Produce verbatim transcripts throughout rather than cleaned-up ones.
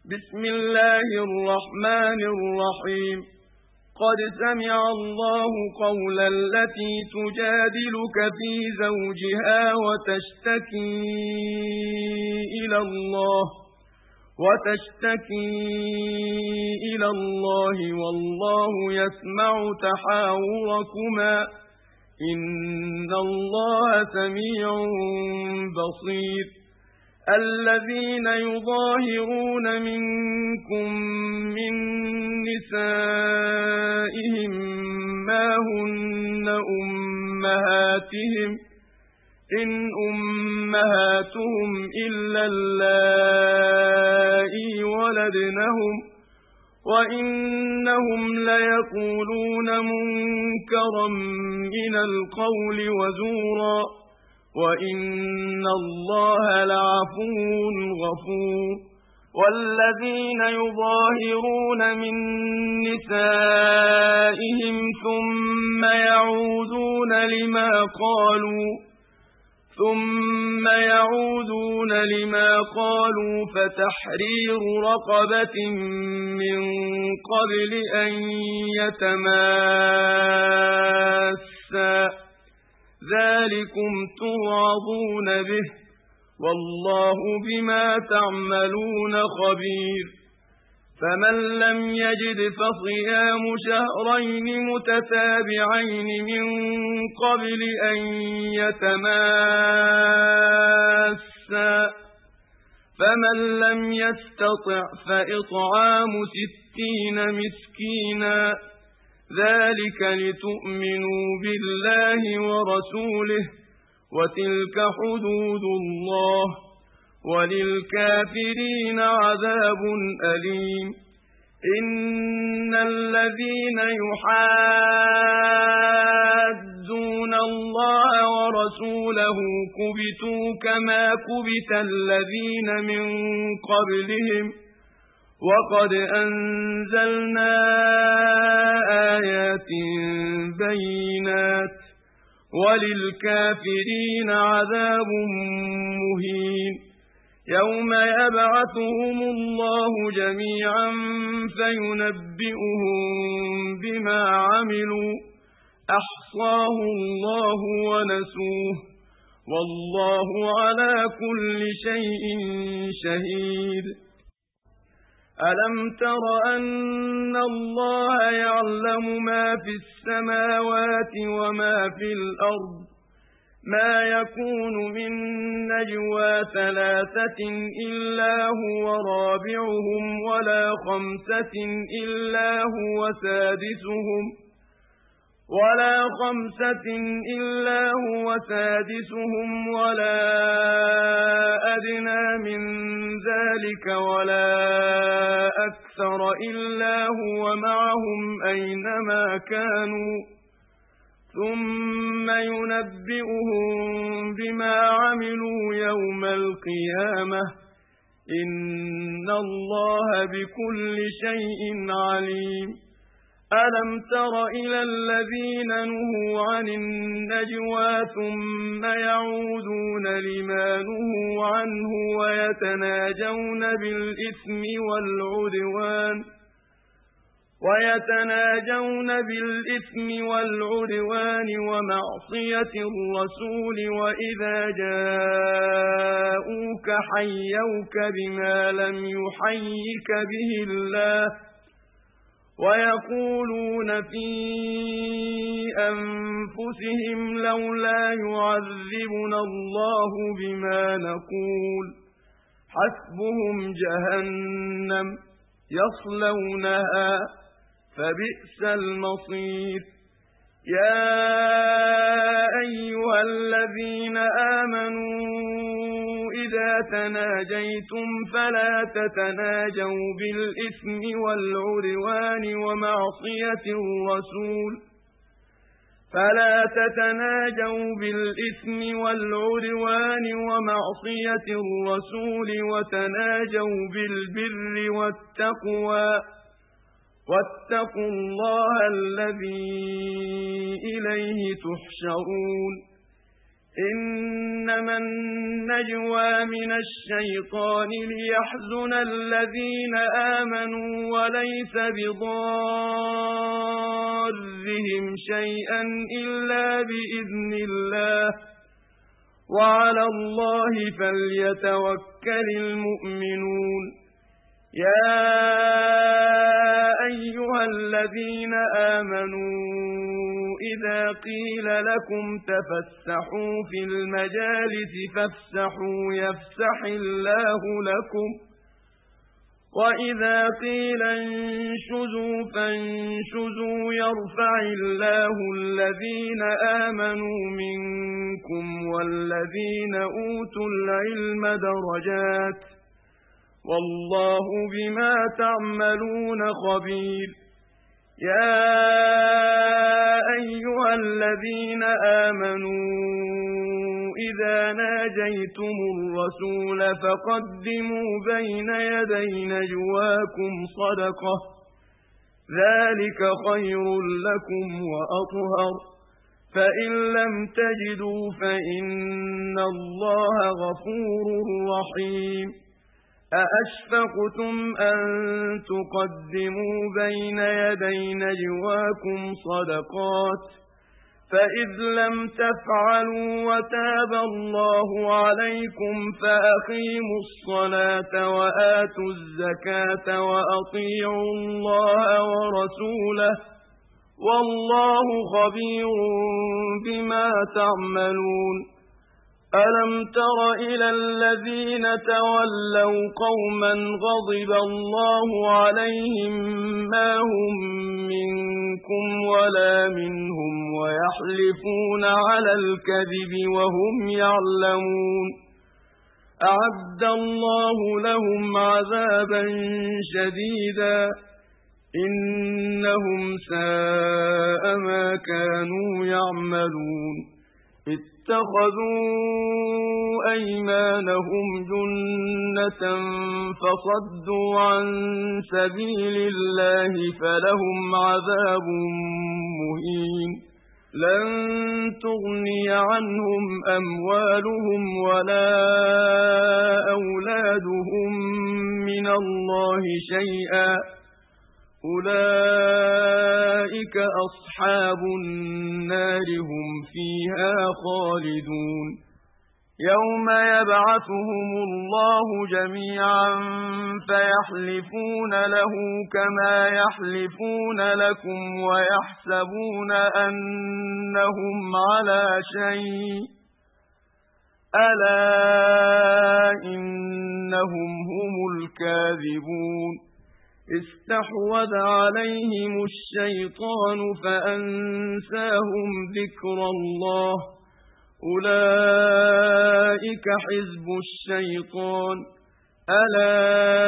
بسم الله الرحمن الرحيم قد سمع الله قول التي تجادلك في زوجها وتشتكي إلى الله وتشتكي إلى الله والله يسمع تحاوركما إن الله سميع بصير الذين يظاهرون منكم من نسائهم ما هن أمهاتهم إن أمهاتهم إلا اللائي ولدنهم وإنهم ليقولون منكرا من القول وزورا وإن الله لعفو غفور والذين يظاهرون من نسائهم ثم يعودون لما قالوا ثم يعودون لما قالوا فتحرير رقبة من قبل أن يتماسا ذلكم توعظون به والله بما تعملون خبير فمن لم يجد فصيام شهرين متتابعين من قبل أن يتماسا فمن لم يستطع فإطعام ستين مسكينا ذلك لتؤمنوا بالله ورسوله وتلك حدود الله وللكافرين عذاب أليم إن الذين يحادون الله ورسوله كبتوا كما كبت الذين من قبلهم وقد أنزلنا آيات بينات وللكافرين عذاب مهين يوم يبعثهم الله جميعا فينبئهم بما عملوا أحصاه الله ونسوه والله على كل شيء شهيد ألم تر أن الله يعلم ما في السماوات وما في الأرض ما يكون من نجوى ثلاثة إلا هو رابعهم ولا خمسة إلا هو سادسهم ولا خمسة إلا هو سادسهم ولا أدنى من ذلك ولا أكثر إلا هو معهم أينما كانوا ثم ينبئهم بما عملوا يوم القيامة إن الله بكل شيء عليم ألم تر إلى الذين نهوا عن النجوى ثم يعودون لما نهوا عنه ويتناجون بالإثم والعدوان ويتناجون بالإثم والعدوان ومعصية الرسول وإذا جاءوك حيوك بما لم يحيك به الله ويقولون في أنفسهم لولا يعذبنا الله بما نقول حسبهم جهنم يصلونها فبئس المصير يا أيها الذين آمنوا إذا تناجيتم فلا تتناجوا بالإثم والعدوان ومعصية الرسول فلا تتناجوا بالإثم والعدوان ومعصية الرسول وتناجوا بالبر والتقوى واتقوا الله الذي إليه تحشرون إنما النجوى من الشيطان ليحزن الذين آمنوا وليس بضارهم شيئا إلا بإذن الله وعلى الله فليتوكل المؤمنون يا أيها الذين آمنوا إذا قيل لكم تفسحوا في المجالس فافسحوا يفسح الله لكم وإذا قيل انشزوا فانشزوا يرفع الله الذين آمنوا منكم والذين أوتوا العلم درجات والله بما تعملون خبير يا أيها الذين آمنوا إذا ناجيتم الرسول فقدموا بين يدي نجواكم صدقة ذلك خير لكم وأطهر فإن لم تجدوا فإن الله غفور رحيم أأشفقتم أن تقدموا بين يدي نجواكم صدقات فإذ لم تفعلوا وتاب الله عليكم فأقيموا الصلاة وآتوا الزكاة وأطيعوا الله ورسوله والله خبير بما تعملون ألم تر إلى الذين تولوا قوما غضب الله عليهم ما هم منكم ولا منهم ويحلفون على الكذب وهم يعلمون أعد الله لهم عذابا شديدا إنهم ساء ما كانوا يعملون اتخذوا أيمانهم جنة فصدوا عن سبيل الله فلهم عذاب مهين لن تغني عنهم أموالهم ولا أولادهم من الله شيئا أولئك أصحاب النار هم فيها خالدون يوم يبعثهم الله جميعا فيحلفون له كما يحلفون لكم ويحسبون أنهم على شيء ألا إنهم هم الكاذبون استحوذ عليهم الشيطان فأنساهم ذكر الله أولئك حزب الشيطان ألا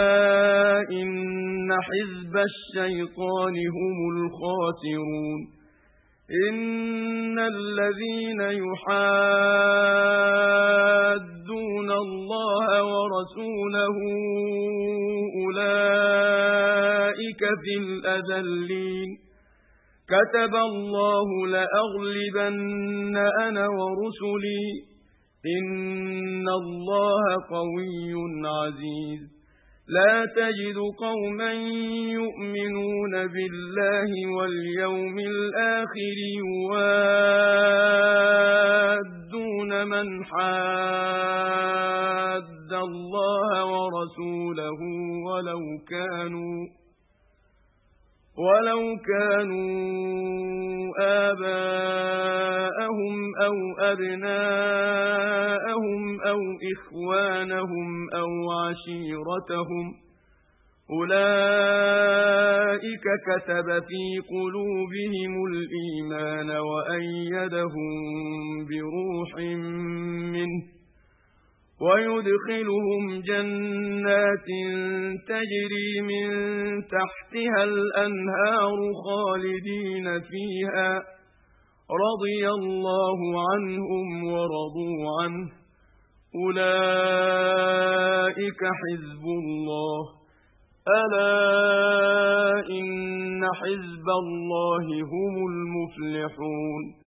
إن حزب الشيطان هم الخاسرون إن الذين يحادون الله ورسوله أولئك في الأذلين كتب الله لأغلبن أنا ورسلي إن الله قوي عزيز لا تجد قوما يؤمنون بالله واليوم الآخر يوادون من حاد الله ورسوله ولو كانوا ولو كانوا آباءهم أو أبناءهم أو إخوانهم أو عشيرتهم أولئك كتب في قلوبهم الإيمان وأيدهم بروح منه ويدخلهم جنات تجري من تحتها الأنهار خالدين فيها رضي الله عنهم ورضوا عنه أولئك حزب الله ألا إن حزب الله هم المفلحون.